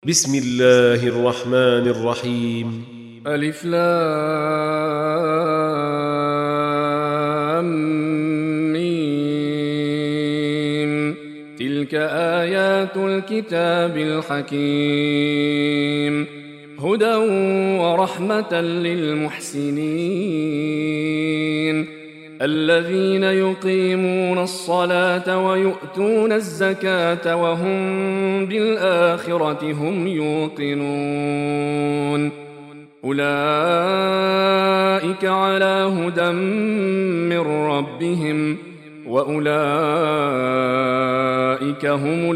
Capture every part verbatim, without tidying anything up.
بسم الله الرحمن الرحيم. ألف لام ميم. تلك آيات الكتاب الحكيم، هدى ورحمة للمحسنين الذين يقيمون الصلاة ويؤتون الزكاة وهم بالآخرة هم يوقنون. أولئك على هدى من ربهم وأولئك هم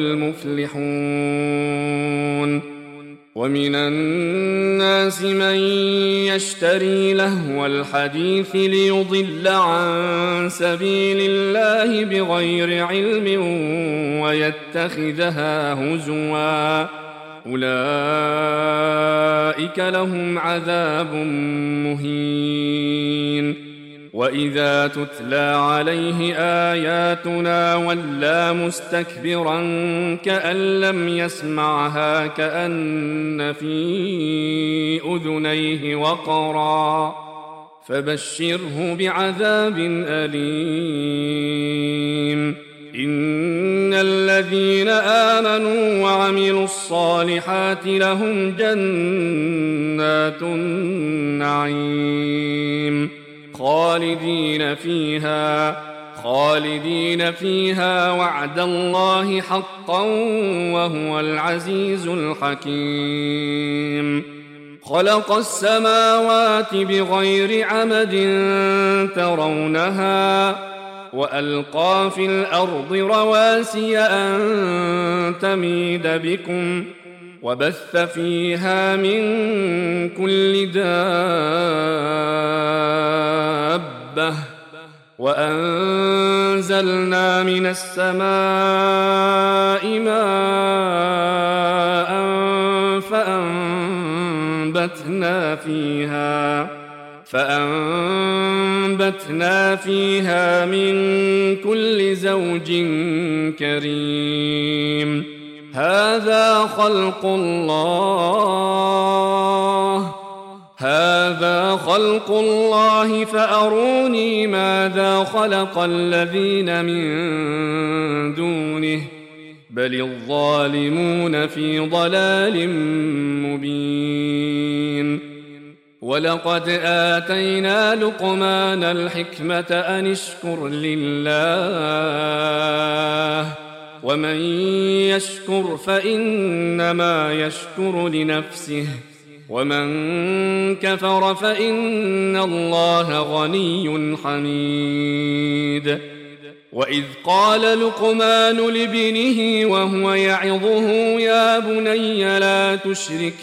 المفلحون. ومن الناس من يشتري لهو الحديث ليضل عن سبيل الله بغير علم ويتخذها هزوا، أولئك لهم عذاب مهين. وإذا تتلى عليه آياتنا ولى مستكبرا كأن لم يسمعها كأن في أذنيه وقرا، فبشره بعذاب أليم. إن الذين آمنوا وعملوا الصالحات لهم جنات النعيم خالدين فيها خالدين فيها وعد الله حقا وهو العزيز الحكيم. خلق السماوات بغير عمد ترونها وألقى في الأرض رواسي أن تميد بكم وبث فيها من كل دابة وأنزلنا من السماء ماء فأنبتنا فيها فأنبتنا فيها من كل زوج كريم. هذا خلق الله هذا خلق الله فأروني ماذا خلق الذين من دونه بل الظالمون في ضلال مبين. ولقد آتينا لقمان الحكمة أن اشكر لله ومن يشكر فإنما يشكر لنفسه ومن كفر فإن الله غني حميد. وإذ قال لقمان لابنه وهو يعظه يا بني لا تشرك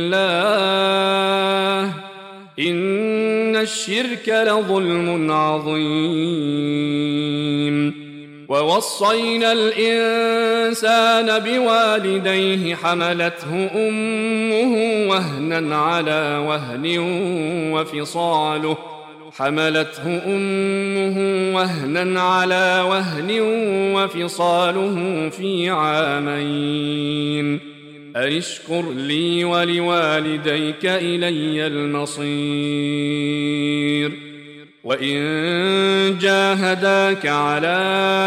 بالله إن الشرك لظلم عظيم. ووصينا الإنسان بوالديه حملته أمه وهنا على وهن وفصاله حملته أمه وهنا على وهن وفصاله في عامين أن اشكر لي ولوالديك إلي المصير. وإن جاهداك على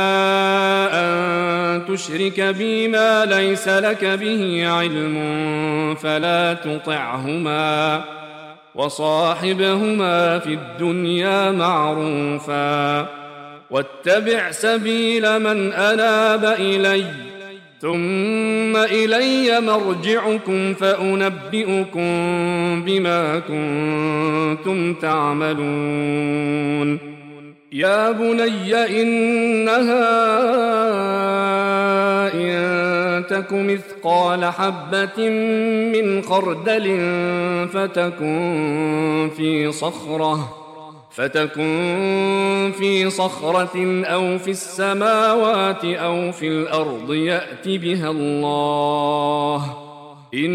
أن تشرك بي ما ليس لك به علم فلا تطعهما وصاحبهما في الدنيا معروفا واتبع سبيل من أناب إلي ثم إلي مرجعكم فأنبئكم بما كنتم تعملون. يا بني إنها إن تك مثقال حبة من خردل فتكن في صخرة فتكن في صخرة أو في السماوات أو في الأرض يأت بها الله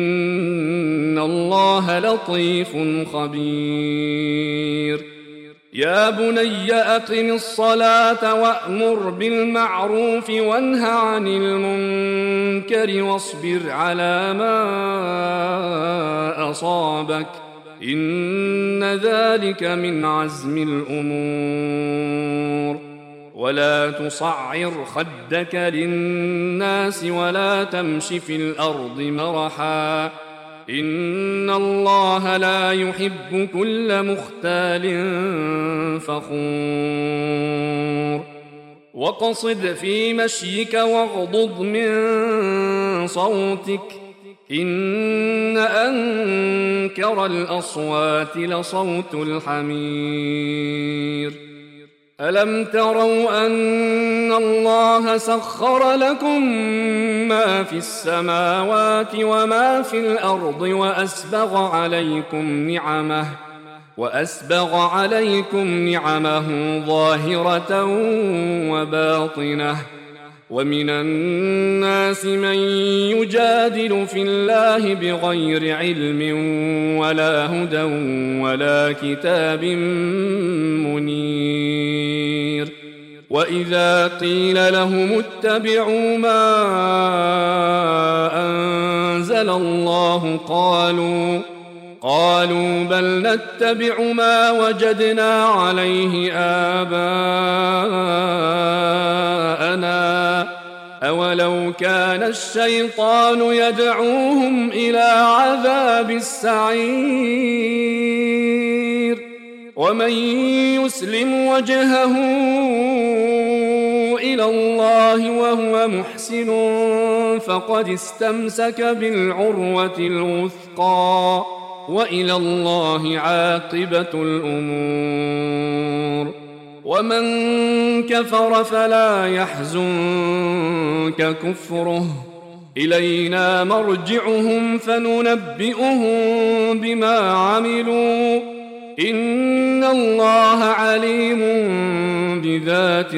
إن الله لطيف خبير. يا بني أقم الصلاة وأمر بالمعروف وانه عن المنكر واصبر على ما أصابك إن ذلك من عزم الأمور. ولا تصعر خدك للناس ولا تمش في الأرض مرحا إن الله لا يحب كل مختال فخور. واقصد في مشيك واغضض من صوتك إن أنكر الأصوات لصوت الحمير. ألم تروا أن الله سخر لكم ما في السماوات وما في الأرض وأسبغ عليكم نعمه وأسبغ عليكم نعمه ظاهرة وباطنة ومن الناس من يجادل في الله بغير علم ولا هدى ولا كتاب منير. وإذا قيل لهم اتبعوا ما أنزل الله قالوا قالوا بل نتبع ما وجدنا عليه آباءنا أولو كان الشيطان يدعوهم إلى عذاب السعير. ومن يسلم وجهه إلى الله وهو محسن فقد استمسك بالعروة الوثقى وإلى الله عاقبة الأمور. ومن كفر فلا يحزنك كفره إلينا مرجعهم فننبئهم بما عملوا إن الله عليم بذات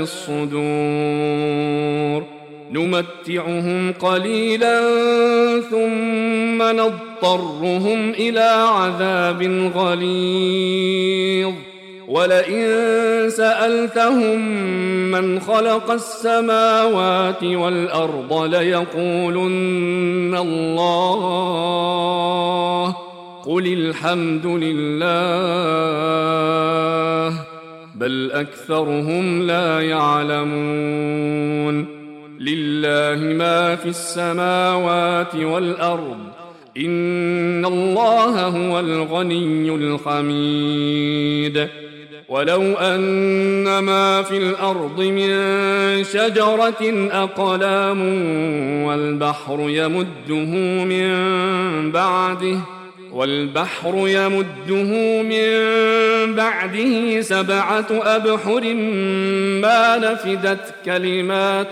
الصدور. نمتعهم قليلا ثم نضطرهم إلى عذاب غليظ ولئن سألتهم من خلق السماوات والأرض ليقولن الله قل الحمد لله بل أكثرهم لا يعلمون. لله ما في السماوات والأرض إن الله هو الغني الحميد. ولو أن ما في الأرض من شجرة أقلام والبحر يمده من بعده والبحر يمده من بعده سبعة أبحر ما نفدت كلمات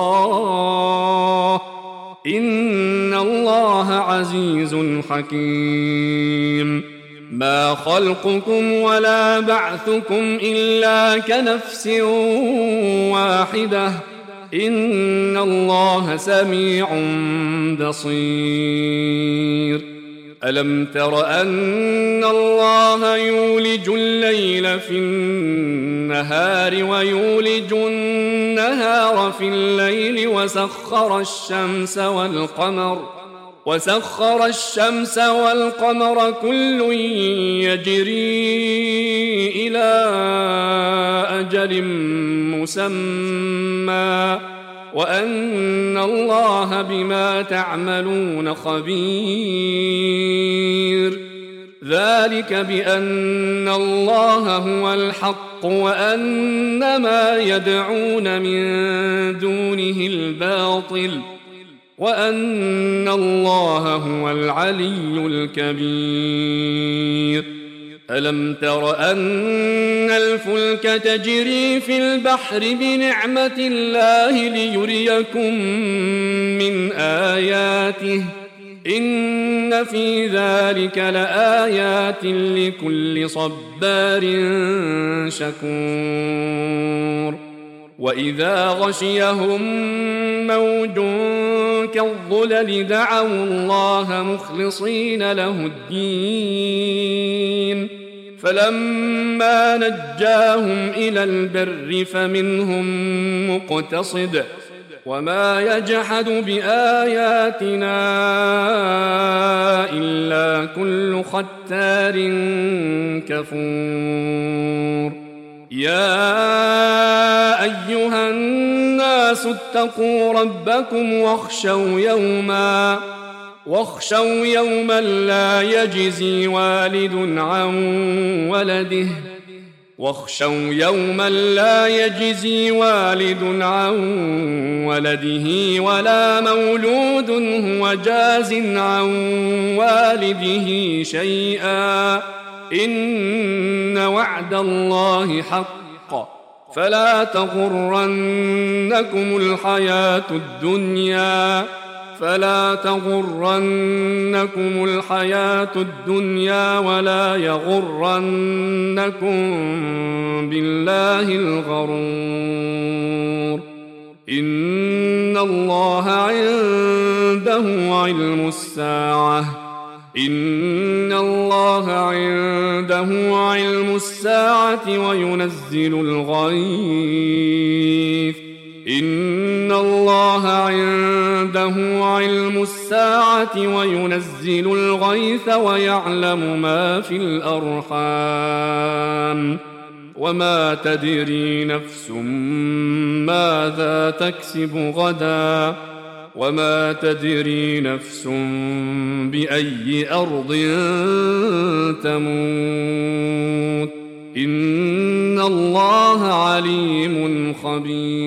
الله إن الله عزيز حكيم. ما خلقكم ولا بعثكم إلا كنفس واحدة إن الله سميع بصير. ألم تر أن الله يولج الليل في النهار ويولج النهار في الليل وسخر الشمس والقمر وسخر الشمس والقمر كل يجري إلى أجل مسمى وأن الله بما تعملون خبير. ذلك بأن الله هو الحق وأن ما يدعون من دونه الباطل وأن الله هو العلي الكبير. ألم تر أن الفلك تجري في البحر بنعمة الله ليريكم من آياته إن في ذلك لآيات لكل صبار شكور. وإذا غشيهم موج كالظلل دعوا الله مخلصين له الدين فلما نجاهم إلى البر فمنهم مقتصد وما يجحد بآياتنا إلا كل ختار كفور يا أيها الناس اتقوا ربكم واخشوا يوما واخشوا يوما لا يجزي والد عن ولده واخشوا يوما لا يجزي والد عن ولده ولا مولود هو جاز عن والده شيئا إن وعد الله حق فلا تغرنكم الحياة الدنيا فلا تغرنكم الحياة الدنيا ولا يغرنكم بالله الغرور إن الله عنده علم الساعة إن الله عنده علم الساعة وينزل الغيث إن الله عنده علم الساعة وينزل الغيث ويعلم ما في الأرحام وما تدري نفس ماذا تكسب غدا وما تدري نفس بأي أرض تموت إن الله عليم خبير